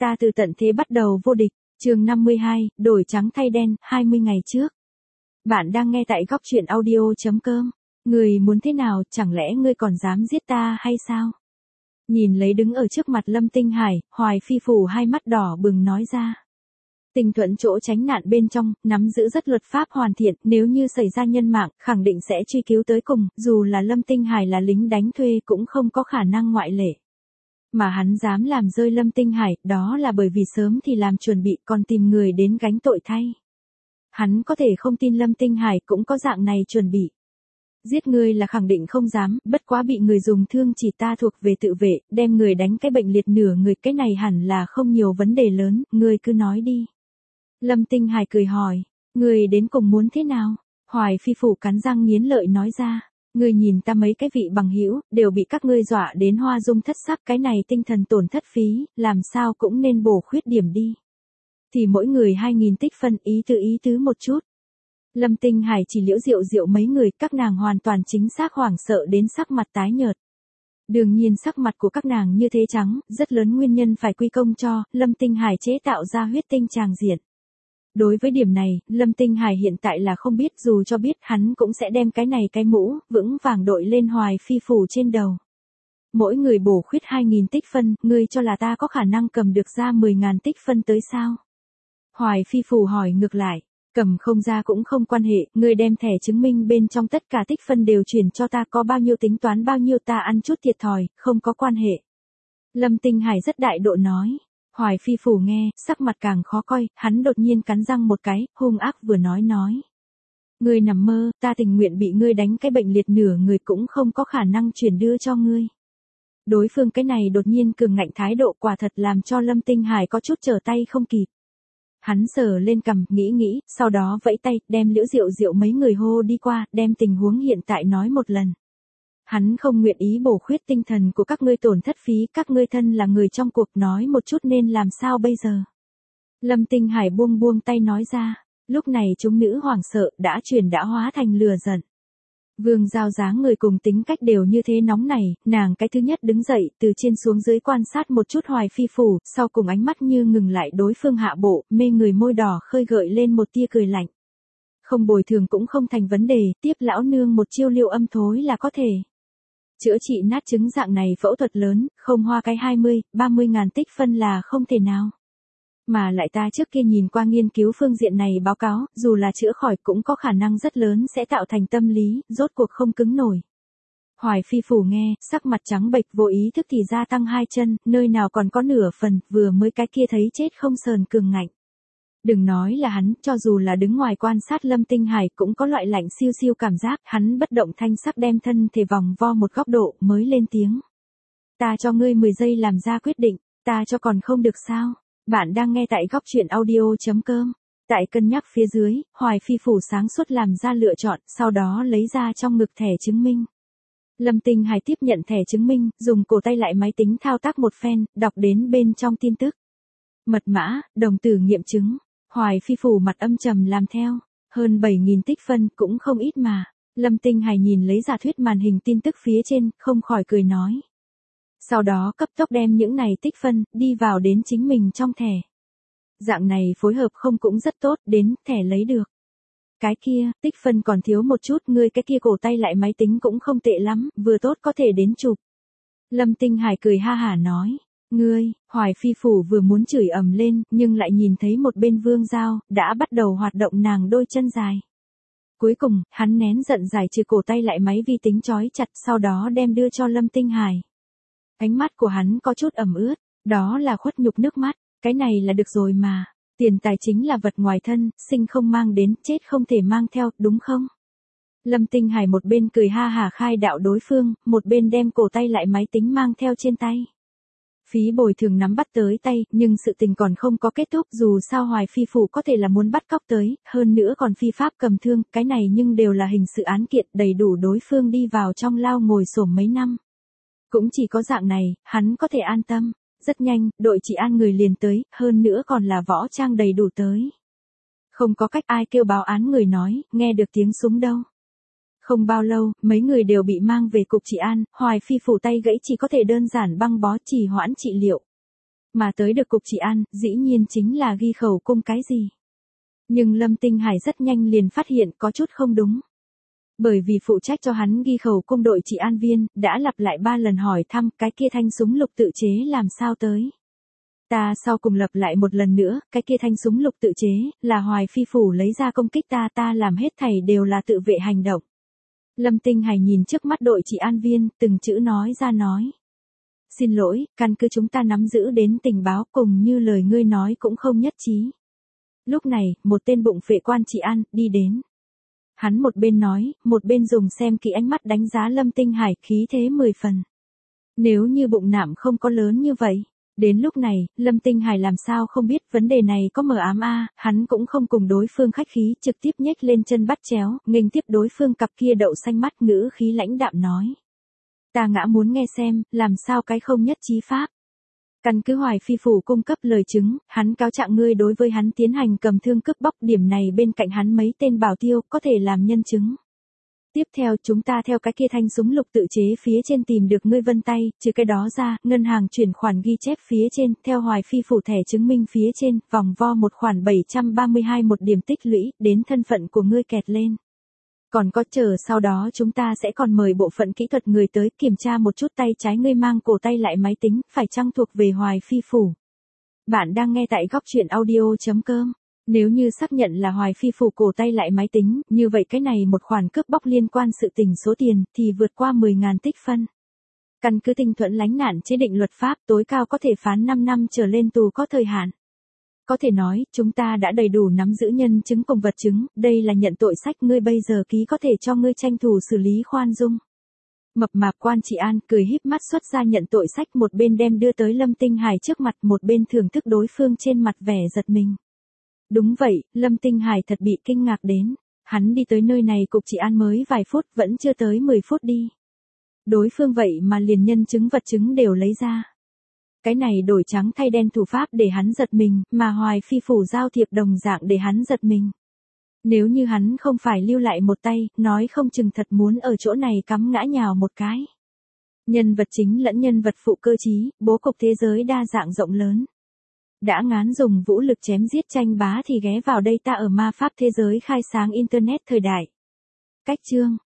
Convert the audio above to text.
Ta từ tận thế bắt đầu vô địch, chương 52, đổi trắng thay đen, 20 ngày trước. Bạn đang nghe tại góc truyện audio.com. Người muốn thế nào, chẳng lẽ ngươi còn dám giết ta hay sao? Nhìn lấy đứng ở trước mặt Lâm Tinh Hải, Hoài Phi Phủ hai mắt đỏ bừng nói ra. Tình Thuận chỗ tránh nạn bên trong, nắm giữ rất luật pháp hoàn thiện, nếu như xảy ra nhân mạng, khẳng định sẽ truy cứu tới cùng, dù là Lâm Tinh Hải là lính đánh thuê cũng không có khả năng ngoại lệ. Mà hắn dám làm rơi Lâm Tinh Hải, đó là bởi vì sớm thì làm chuẩn bị còn tìm người đến gánh tội thay. Hắn có thể không tin Lâm Tinh Hải cũng có dạng này chuẩn bị. Giết người là khẳng định không dám, bất quá bị người dùng thương chỉ ta thuộc về tự vệ, đem người đánh cái bệnh liệt nửa người, cái này hẳn là không nhiều vấn đề lớn, ngươi cứ nói đi. Lâm Tinh Hải cười hỏi, ngươi đến cùng muốn thế nào? Hoài Phi Phủ cắn răng nghiến lợi nói ra. Ngươi nhìn ta mấy cái vị bằng hữu đều bị các ngươi dọa đến hoa dung thất sắc, cái này tinh thần tổn thất phí, làm sao cũng nên bổ khuyết điểm đi. Thì mỗi người 2.000 tích phân, ý tứ một chút. Lâm Tinh Hải chỉ liễu diệu mấy người, các nàng hoàn toàn chính xác hoảng sợ đến sắc mặt tái nhợt. Đương nhiên sắc mặt của các nàng như thế trắng, rất lớn nguyên nhân phải quy công cho Lâm Tinh Hải chế tạo ra huyết tinh tràng diện. Đối với điểm này, Lâm Tinh Hải hiện tại là không biết, dù cho biết hắn cũng sẽ đem cái này cái mũ, vững vàng đội lên Hoài Phi Phủ trên đầu. Mỗi người bổ khuyết 2.000 tích phân, ngươi cho là ta có khả năng cầm được ra 10.000 tích phân tới sao? Hoài Phi Phủ hỏi ngược lại, cầm không ra cũng không quan hệ, ngươi đem thẻ chứng minh bên trong tất cả tích phân đều chuyển cho ta, có bao nhiêu tính toán bao nhiêu, ta ăn chút thiệt thòi, không có quan hệ. Lâm Tinh Hải rất đại độ nói. Hoài Phi Phủ nghe, sắc mặt càng khó coi, hắn đột nhiên cắn răng một cái, hung ác vừa nói. Ngươi nằm mơ, ta tình nguyện bị ngươi đánh cái bệnh liệt nửa người cũng không có khả năng chuyển đưa cho ngươi. Đối phương cái này đột nhiên cường ngạnh thái độ quả thật làm cho Lâm Tinh Hải có chút trở tay không kịp. Hắn sờ lên cằm, nghĩ, sau đó vẫy tay, đem liễu diệu mấy người hô đi qua, đem tình huống hiện tại nói một lần. Hắn không nguyện ý bổ khuyết tinh thần của các ngươi tổn thất phí, các ngươi thân là người trong cuộc, nói một chút nên làm sao bây giờ. Lâm Tinh Hải buông tay nói ra, lúc này chúng nữ hoảng sợ, đã hóa thành lừa giận. Vương Giao dáng người cùng tính cách đều như thế nóng này, nàng cái thứ nhất đứng dậy, từ trên xuống dưới quan sát một chút Hoài Phi Phủ, sau cùng ánh mắt như ngừng lại đối phương hạ bộ, mê người môi đỏ khơi gợi lên một tia cười lạnh. Không bồi thường cũng không thành vấn đề, tiếp lão nương một chiêu liêu âm thối là có thể. Chữa trị nát trứng dạng này phẫu thuật lớn, không hoa cái 20-30 ngàn tích phân là không thể nào. Mà lại ta trước kia nhìn qua nghiên cứu phương diện này báo cáo, dù là chữa khỏi cũng có khả năng rất lớn sẽ tạo thành tâm lý, rốt cuộc không cứng nổi. Hoài Phi Phủ nghe, sắc mặt trắng bệch, vô ý thức thì gia tăng 2 chân, nơi nào còn có nửa phần, vừa mới cái kia thấy chết không sờn cường ngạnh. Đừng nói là hắn, cho dù là đứng ngoài quan sát Lâm Tinh Hải cũng có loại lạnh siêu cảm giác, hắn bất động thanh sắc đem thân thể vòng vo một góc độ mới lên tiếng. Ta cho ngươi 10 giây làm ra quyết định, ta cho còn không được sao? Bạn đang nghe tại góc truyện audio.com. Tại cân nhắc phía dưới, Hoài Phi Phủ sáng suốt làm ra lựa chọn, sau đó lấy ra trong ngực thẻ chứng minh. Lâm Tinh Hải tiếp nhận thẻ chứng minh, dùng cổ tay lại máy tính thao tác một phen, đọc đến bên trong tin tức. Mật mã, đồng tử nghiệm chứng. Hoài Phi Phủ mặt âm trầm làm theo, hơn 7.000 tích phân cũng không ít mà. Lâm Tinh Hải nhìn lấy giả thuyết màn hình tin tức phía trên, không khỏi cười nói. Sau đó cấp tốc đem những này tích phân, đi vào đến chính mình trong thẻ. Dạng này phối hợp không cũng rất tốt, đến, thẻ lấy được. Cái kia, tích phân còn thiếu một chút, ngươi cái kia cổ tay lại máy tính cũng không tệ lắm, vừa tốt có thể đến chụp. Lâm Tinh Hải cười ha hả nói. Ngươi, Hoài Phi Phủ vừa muốn chửi ầm lên, nhưng lại nhìn thấy một bên Vương Giao, đã bắt đầu hoạt động nàng đôi chân dài. Cuối cùng, hắn nén giận giải trừ cổ tay lại máy vi tính trói chặt, sau đó đem đưa cho Lâm Tinh Hải. Ánh mắt của hắn có chút ẩm ướt, đó là khuất nhục nước mắt, cái này là được rồi mà, tiền tài chính là vật ngoài thân, sinh không mang đến, chết không thể mang theo, đúng không? Lâm Tinh Hải một bên cười ha hả khai đạo đối phương, một bên đem cổ tay lại máy tính mang theo trên tay. Phí bồi thường nắm bắt tới tay, nhưng sự tình còn không có kết thúc, dù sao Hoài Phi Phủ có thể là muốn bắt cóc tới, hơn nữa còn phi pháp cầm thương, cái này nhưng đều là hình sự án kiện, đầy đủ đối phương đi vào trong lao ngồi xổm mấy năm. Cũng chỉ có dạng này, hắn có thể an tâm. Rất nhanh, đội trị an người liền tới, hơn nữa còn là võ trang đầy đủ tới. Không có cách ai kêu báo án người nói, nghe được tiếng súng đâu. Không bao lâu, mấy người đều bị mang về cục trị an, Hoài Phi Phủ tay gãy chỉ có thể đơn giản băng bó trì hoãn trị liệu. Mà tới được cục trị an, dĩ nhiên chính là ghi khẩu cung cái gì. Nhưng Lâm Tinh Hải rất nhanh liền phát hiện có chút không đúng. Bởi vì phụ trách cho hắn ghi khẩu cung đội trị an viên, đã lặp lại 3 lần hỏi thăm cái kia thanh súng lục tự chế làm sao tới. Ta sau cùng lặp lại một lần nữa, cái kia thanh súng lục tự chế, là Hoài Phi Phủ lấy ra công kích ta làm hết thảy đều là tự vệ hành động. Lâm Tinh Hải nhìn trước mắt đội trị an viên, từng chữ nói ra nói. Xin lỗi, căn cứ chúng ta nắm giữ đến tình báo cùng như lời ngươi nói cũng không nhất trí. Lúc này, một tên bụng phệ quan trị an, đi đến. Hắn một bên nói, một bên dùng xem kỹ ánh mắt đánh giá Lâm Tinh Hải, khí thế 10 phần. Nếu như bụng nạm không có lớn như vậy. Đến lúc này, Lâm Tinh Hải làm sao không biết vấn đề này có mờ ám hắn cũng không cùng đối phương khách khí, trực tiếp nhếch lên chân bắt chéo, nghênh tiếp đối phương cặp kia đậu xanh mắt, ngữ khí lãnh đạm nói. Ta ngã muốn nghe xem, làm sao cái không nhất trí pháp. Căn cứ Hoài Phi Phủ cung cấp lời chứng, hắn cáo trạng ngươi đối với hắn tiến hành cầm thương cướp bóc, điểm này bên cạnh hắn mấy tên bảo tiêu có thể làm nhân chứng. Tiếp theo chúng ta theo cái kia thanh súng lục tự chế phía trên tìm được ngươi vân tay, trừ cái đó ra, ngân hàng chuyển khoản ghi chép phía trên, theo Hoài Phi Phủ thẻ chứng minh phía trên, vòng vo một khoản 732 một điểm tích lũy, đến thân phận của ngươi kẹt lên. Còn có sau đó chúng ta sẽ còn mời bộ phận kỹ thuật người tới kiểm tra một chút tay trái ngươi mang cổ tay lại máy tính, phải chăng thuộc về Hoài Phi Phủ. Bạn đang nghe tại góc truyện audio.com. Nếu như xác nhận là Hoài Phi Phủ cổ tay lại máy tính, như vậy cái này một khoản cướp bóc liên quan sự tình số tiền thì vượt qua 10.000 tích phân. Căn cứ tinh thuẫn lánh nạn chế định luật pháp, tối cao có thể phán 5 năm trở lên tù có thời hạn. Có thể nói, chúng ta đã đầy đủ nắm giữ nhân chứng cùng vật chứng, đây là nhận tội sách ngươi bây giờ ký có thể cho ngươi tranh thủ xử lý khoan dung. Mập mạp quan trị an cười híp mắt xuất ra nhận tội sách, một bên đem đưa tới Lâm Tinh Hải trước mặt, một bên thưởng thức đối phương trên mặt vẻ giật mình. Đúng vậy, Lâm Tinh Hải thật bị kinh ngạc đến. Hắn đi tới nơi này cục trị an mới vài phút, vẫn chưa tới 10 phút đi. Đối phương vậy mà liền nhân chứng vật chứng đều lấy ra. Cái này đổi trắng thay đen thủ pháp để hắn giật mình, mà Hoài Phi Phủ giao thiệp đồng dạng để hắn giật mình. Nếu như hắn không phải lưu lại một tay, nói không chừng thật muốn ở chỗ này cắm ngã nhào một cái. Nhân vật chính lẫn nhân vật phụ cơ trí, bố cục thế giới đa dạng rộng lớn. Đã ngán dùng vũ lực chém giết tranh bá thì ghé vào đây ta ở ma pháp thế giới khai sáng Internet thời đại. Cách chương